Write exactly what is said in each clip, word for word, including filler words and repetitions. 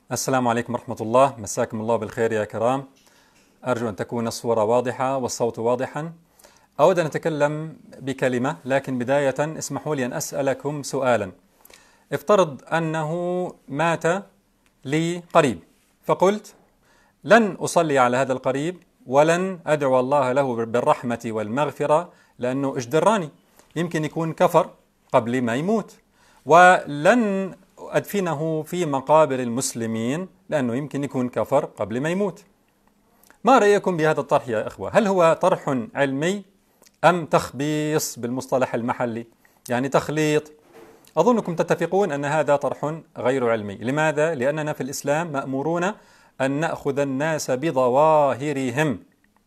السلام عليكم ورحمة الله، مساكم الله بالخير يا كرام. أرجو أن تكون الصورة واضحة والصوت واضحا. أود أن أتكلم بكلمة، لكن بداية اسمحوا لي أن أسألكم سؤالا. افترض أنه مات لي قريب، فقلت لن أصلي على هذا القريب ولن أدعو الله له بالرحمة والمغفرة، لأنه إيش دراني؟ يمكن يكون كفر قبل ما يموت، ولن أدفنه في مقابر المسلمين لأنه يمكن يكون كفر قبل ما يموت. ما رأيكم بهذا الطرح يا إخوة؟ هل هو طرح علمي أم تخبيص بالمصطلح المحلي؟ يعني تخليط. أظنكم تتفقون أن هذا طرح غير علمي. لماذا؟ لأننا في الإسلام مأمورون أن نأخذ الناس بظواهرهم،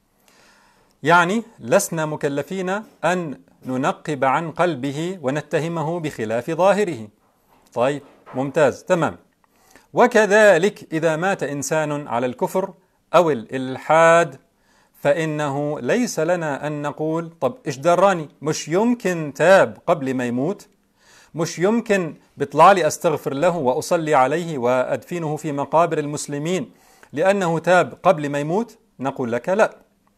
يعني لسنا مكلفين أن ننقب عن قلبه ونتهمه بخلاف ظاهره. طيب، ممتاز، تمام. وكذلك إذا مات إنسان على الكفر أو الإلحاد فإنه ليس لنا أن نقول طب إيش دراني؟ مش يمكن تاب قبل ما يموت؟ مش يمكن بيطلع لي أستغفر له وأصلي عليه وأدفنه في مقابر المسلمين لأنه تاب قبل ما يموت؟ نقول لك لا.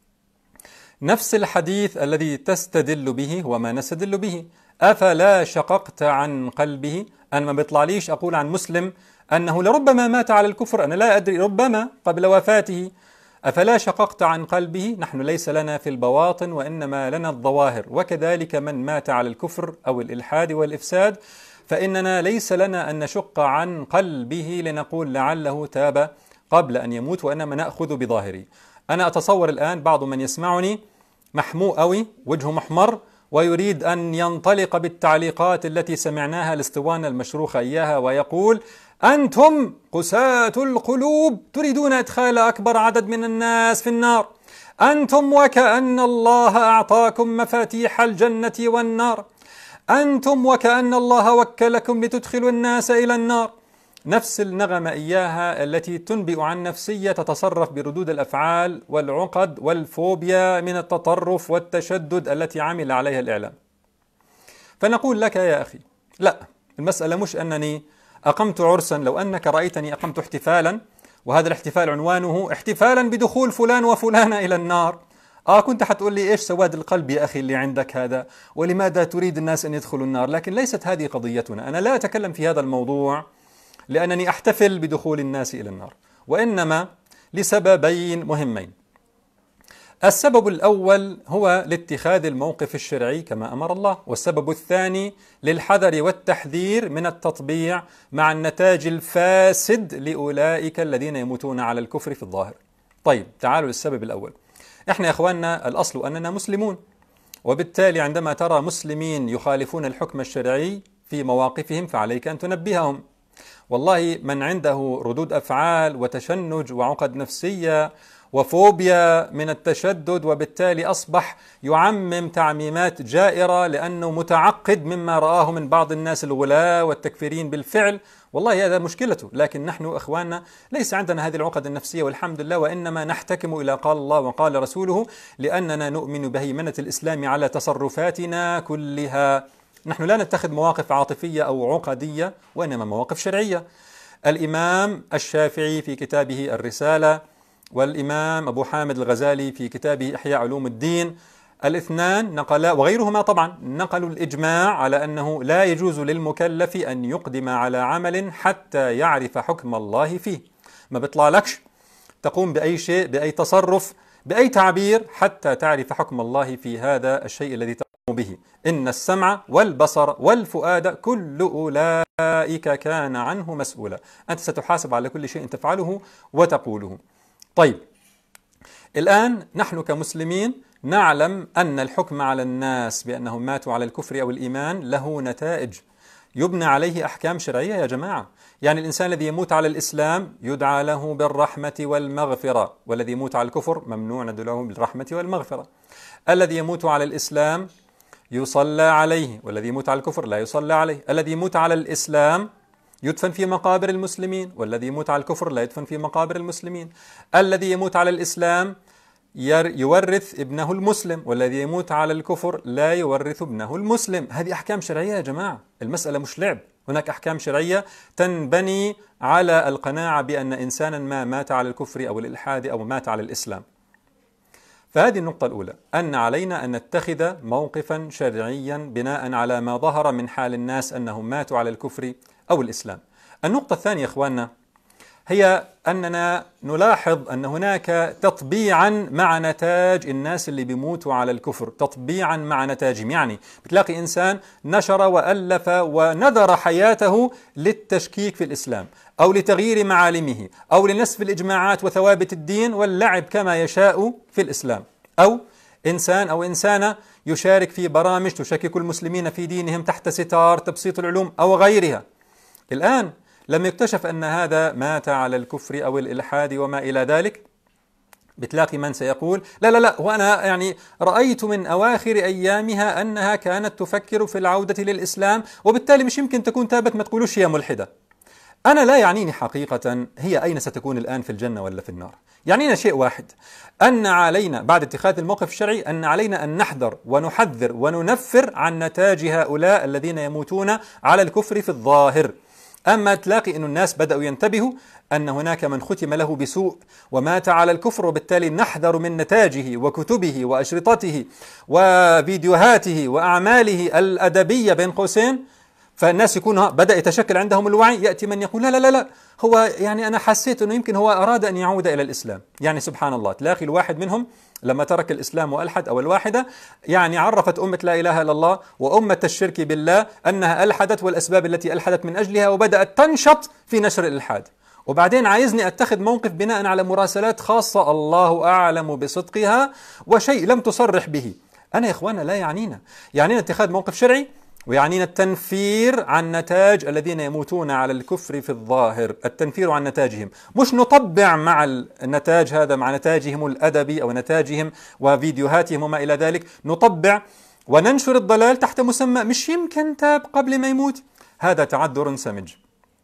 نفس الحديث الذي تستدل به هو ما نستدل به. أفلا شققت عن قلبه؟ أنا ما بيطلعليش أقول عن مسلم أنه لربما مات على الكفر، أنا لا أدري، ربما قبل وفاته. أفلا شققت عن قلبه؟ نحن ليس لنا في البواطن وإنما لنا الظواهر. وكذلك من مات على الكفر أو الإلحاد والإفساد فإننا ليس لنا أن نشق عن قلبه لنقول لعله تاب قبل أن يموت، وإنما نأخذ بظاهره. أنا أتصور الآن بعض من يسمعني محموء أوي، وجهه محمر، ويريد أن ينطلق بالتعليقات التي سمعناها الاسطوانة المشروخة إياها، ويقول: أنتم قساة القلوب تريدون إدخال أكبر عدد من الناس في النار، أنتم وكأن الله أعطاكم مفاتيح الجنة والنار، أنتم وكأن الله وكلكم لتدخلوا الناس إلى النار. نفس النغمة إياها التي تنبئ عن نفسية تتصرف بردود الأفعال والعقد والفوبيا من التطرف والتشدد التي عمل عليها الإعلام. فنقول لك يا أخي لا، المسألة مش أنني أقمت عرسا. لو أنك رأيتني أقمت احتفالا، وهذا الاحتفال عنوانه احتفالا بدخول فلان وفلانة إلى النار، آه كنت حتقول لي إيش سواد القلب يا أخي اللي عندك هذا، ولماذا تريد الناس أن يدخلوا النار؟ لكن ليست هذه قضيتنا. أنا لا أتكلم في هذا الموضوع لأنني أحتفل بدخول الناس إلى النار، وإنما لسببين مهمين. السبب الأول هو لاتخاذ الموقف الشرعي كما أمر الله، والسبب الثاني للحذر والتحذير من التطبيع مع النتاج الفاسد لأولئك الذين يموتون على الكفر في الظاهر. طيب، تعالوا للسبب الأول. إحنا يا إخواننا الأصل أننا مسلمون، وبالتالي عندما ترى مسلمين يخالفون الحكم الشرعي في مواقفهم فعليك أن تنبههم. والله من عنده ردود أفعال وتشنج وعقد نفسية وفوبيا من التشدد، وبالتالي أصبح يعمم تعميمات جائرة لأنه متعقد مما رآه من بعض الناس الغلاة والتكفيرين بالفعل، والله هذا مشكلته. لكن نحن أخواننا ليس عندنا هذه العقد النفسية والحمد لله، وإنما نحتكم إلى قال الله وقال رسوله، لأننا نؤمن بهيمنة الإسلام على تصرفاتنا كلها. نحن لا نتخذ مواقف عاطفية أو عقدية، وإنما مواقف شرعية. الإمام الشافعي في كتابه الرسالة، والإمام أبو حامد الغزالي في كتابه إحياء علوم الدين، الاثنان نقلا، وغيرهما طبعا، نقلوا الإجماع على أنه لا يجوز للمكلف أن يقدم على عمل حتى يعرف حكم الله فيه. ما بيطلع لكش تقوم بأي شيء، بأي تصرف، بأي تعبير حتى تعرف حكم الله في هذا الشيء الذي تقوم به. إن السمع والبصر والفؤاد كل أولئك كان عنه مسؤولا. أنت ستحاسب على كل شيء تفعله وتقوله. طيب، الآن نحن كمسلمين نعلم أن الحكم على الناس بأنهم ماتوا على الكفر أو الإيمان له نتائج يبنى عليه أحكام شرعية يا جماعة. يعني الإنسان الذي يموت على الإسلام يدعى له بالرحمة والمغفرة، والذي يموت على الكفر ممنوع ندعو له بالرحمة والمغفرة. الذي يموت على الإسلام يصلى عليه، والذي يموت على الكفر لا يصلى عليه. الذي يموت على الإسلام يدفن في مقابر المسلمين، والذي يموت على الكفر لا يدفن في مقابر المسلمين. الذي يموت على الإسلام يورث ابنه المسلم، والذي يموت على الكفر لا يورث ابنه المسلم. هذه أحكام شرعية يا جماعة، المسألة مش لعب. هناك أحكام شرعية تنبني على القناعة بأن إنسانا ما مات على الكفر أو الإلحاد أو مات على الإسلام. فهذه النقطة الأولى، أن علينا أن نتخذ موقفا شرعيا بناء على ما ظهر من حال الناس أنهم ماتوا على الكفر أو الإسلام. النقطة الثانية إخواننا هي أننا نلاحظ أن هناك تطبيعا مع نتاج الناس اللي بيموتوا على الكفر، تطبيعا مع نتاجهم. يعني بتلاقي إنسان نشر وألف ونذر حياته للتشكيك في الإسلام أو لتغيير معالمه أو لنسف الإجماعات وثوابت الدين واللعب كما يشاء في الإسلام، أو إنسان أو إنسانة يشارك في برامج تشكك المسلمين في دينهم تحت ستار تبسيط العلوم أو غيرها. الآن لما يكتشف أن هذا مات على الكفر أو الإلحاد وما إلى ذلك، بتلاقي من سيقول لا لا لا وأنا يعني رأيت من أواخر أيامها أنها كانت تفكر في العودة للإسلام وبالتالي مش يمكن تكون تابت، ما تقولوش هي ملحدة. أنا لا يعنيني حقيقة هي أين ستكون الآن، في الجنة ولا في النار. يعنينا شيء واحد، أن علينا بعد اتخاذ الموقف الشرعي أن علينا أن نحذر ونحذر وننفر عن نتاج هؤلاء الذين يموتون على الكفر في الظاهر. أما تلاقي أن الناس بدأوا ينتبهوا أن هناك من ختم له بسوء ومات على الكفر، وبالتالي نحذر من نتاجه وكتبه وأشرطته وفيديوهاته وأعماله الأدبية بين قوسين، فالناس يكون بدأ يتشكل عندهم الوعي. يأتي من يقول لا لا لا لا هو يعني أنا حسيت أنه يمكن هو أراد أن يعود إلى الإسلام. يعني سبحان الله، تلاقي الواحد منهم لما ترك الإسلام وألحد، أو الواحدة يعني عرفت أمة لا إله إلا الله وأمة الشرك بالله أنها ألحدت والأسباب التي ألحدت من أجلها، وبدأت تنشط في نشر الإلحاد. وبعدين عايزني أتخذ موقف بناء على مراسلات خاصة الله أعلم بصدقها وشيء لم تصرح به. أنا يا إخوانا لا يعنينا، يعنينا اتخاذ موقف شرعي، ويعنينا التنفير عن نتاج الذين يموتون على الكفر في الظاهر، التنفير عن نتاجهم، مش نطبع مع النتاج هذا مع نتاجهم الأدبي أو نتاجهم وفيديوهاتهم وما إلى ذلك، نطبع وننشر الضلال تحت مسمى مش يمكن تاب قبل ما يموت. هذا تعذر سمج.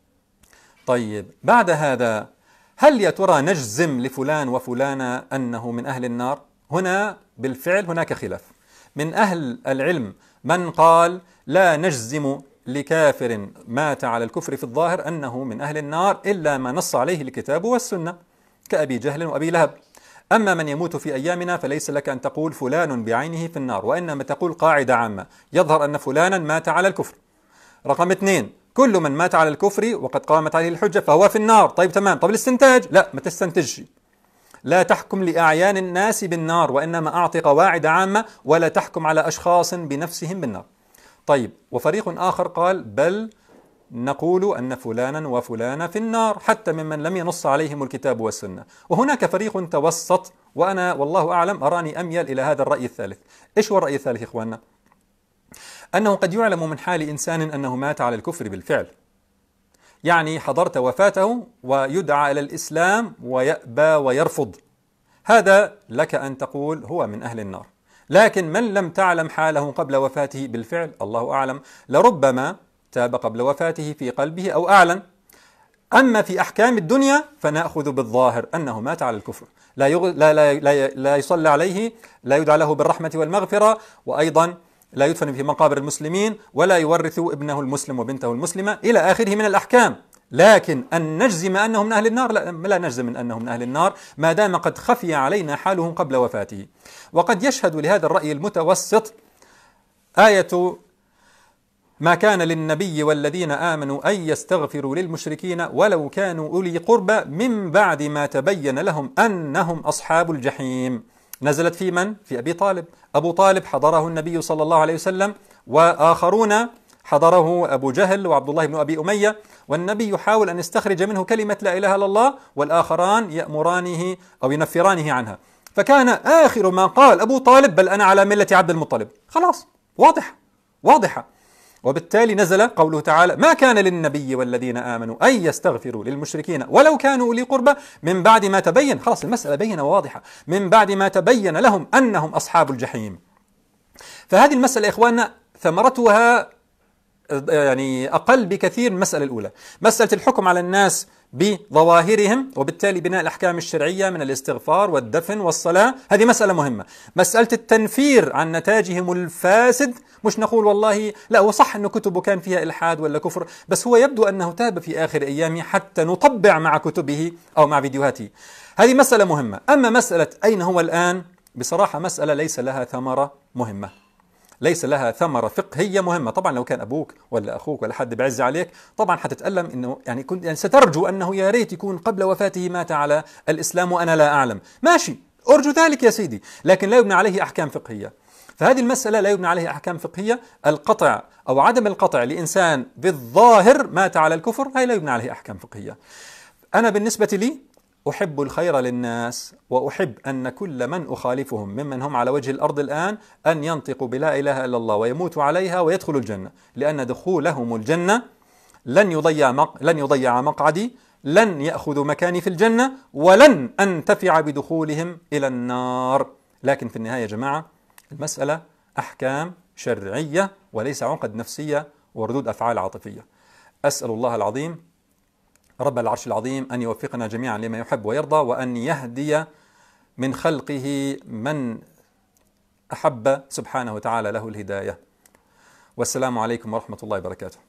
طيب بعد هذا، هل يا ترى نجزم لفلان وفلانة أنه من أهل النار؟ هنا بالفعل هناك خلاف. من أهل العلم من قال لا نجزم لكافر مات على الكفر في الظاهر أنه من أهل النار إلا ما نص عليه الكتاب والسنة كأبي جهل وأبي لهب. أما من يموت في أيامنا فليس لك أن تقول فلان بعينه في النار، وإنما تقول قاعدة عامة يظهر أن فلانا مات على الكفر. رقم اثنين، كل من مات على الكفر وقد قامت عليه الحجة فهو في النار. طيب تمام، طب الاستنتاج؟ لا، ما تستنتجش، لا تحكم لأعيان الناس بالنار، وإنما أعطي قواعد عامة ولا تحكم على أشخاص بنفسهم بالنار. طيب وفريق آخر قال بل نقول أن فلانا وفلانا في النار حتى ممن لم ينص عليهم الكتاب والسنة. وهناك فريق توسط، وأنا والله أعلم أراني أميل إلى هذا الرأي الثالث. إيش هو الرأي الثالث إخواننا؟ أنه قد يعلم من حال إنسان أنه مات على الكفر بالفعل، يعني حضرت وفاته ويدعى إلى الإسلام ويأبى ويرفض، هذا لك أن تقول هو من أهل النار. لكن من لم تعلم حاله قبل وفاته بالفعل، الله أعلم، لربما تاب قبل وفاته في قلبه أو أعلن. أما في أحكام الدنيا فنأخذ بالظاهر أنه مات على الكفر، لا, يغ... لا, لا, لا, لا يصلى عليه، لا يدعى له بالرحمة والمغفرة، وأيضا لا يدفن في مقابر المسلمين، ولا يورث ابنه المسلم وبنته المسلمة إلى آخره من الأحكام. لكن أن نجزم أنهم من أهل النار، لا, لا نجزم من أنهم من أهل النار ما دام قد خفي علينا حالهم قبل وفاته. وقد يشهد لهذا الرأي المتوسط آية ما كان للنبي والذين آمنوا أن يستغفروا للمشركين ولو كانوا أولي قربى من بعد ما تبين لهم أنهم أصحاب الجحيم. نزلت في من؟ في أبي طالب. أبو طالب حضره النبي صلى الله عليه وسلم، وآخرون حضره أبو جهل وعبد الله بن أبي أمية، والنبي يحاول أن يستخرج منه كلمة لا إله إلا الله، والآخران يأمرانه أو ينفرانه عنها. فكان آخر ما قال أبو طالب بل أنا على ملة عبد المطلب. خلاص، واضح واضحة. وبالتالي نزل قوله تعالى ما كان للنبي والذين آمنوا أن يستغفروا للمشركين ولو كانوا أولي قربى من بعد ما تبين. خلاص المسألة بينة واضحة، من بعد ما تبين لهم أنهم أصحاب الجحيم. فهذه المسألة إخواننا ثمرتها يعني أقل بكثير من المسألة الأولى. مسألة الحكم على الناس بظواهرهم، وبالتالي بناء الأحكام الشرعية من الاستغفار والدفن والصلاة هذه مسألة مهمة. مسألة التنفير عن نتاجهم الفاسد، مش نقول والله لا هو صح أنه كتبه كان فيها إلحاد ولا كفر، بس هو يبدو أنه تاب في آخر أيامه حتى نطبع مع كتبه أو مع فيديوهاته. هذه مسألة مهمة. أما مسألة أين هو الآن، بصراحة مسألة ليس لها ثمرة مهمة، ليس لها ثمرة فقهية مهمة. طبعا لو كان أبوك ولا أخوك ولا حد بعز عليك طبعا حتتألم، إنه يعني كنت يعني سترجو أنه يا ريت يكون قبل وفاته مات على الإسلام وأنا لا أعلم، ماشي أرجو ذلك يا سيدي، لكن لا يبنى عليه أحكام فقهية. فهذه المسألة لا يبنى عليه أحكام فقهية. القطع أو عدم القطع لإنسان بالظاهر مات على الكفر هاي لا يبنى عليه أحكام فقهية. أنا بالنسبة لي أحب الخير للناس، وأحب أن كل من أخالفهم ممن هم على وجه الأرض الآن أن ينطقوا بلا إله إلا الله ويموتوا عليها ويدخلوا الجنة، لأن دخولهم الجنة لن يضيع مق... لن يضيع مقعدي، لن يأخذوا مكاني في الجنة، ولن أنتفع بدخولهم إلى النار. لكن في النهاية يا جماعة المسألة أحكام شرعية وليس عقد نفسية وردود أفعال عاطفية. أسأل الله العظيم رب العرش العظيم أن يوفقنا جميعا لما يحب ويرضى، وأن يهدي من خلقه من أحب سبحانه وتعالى له الهداية. والسلام عليكم ورحمة الله وبركاته.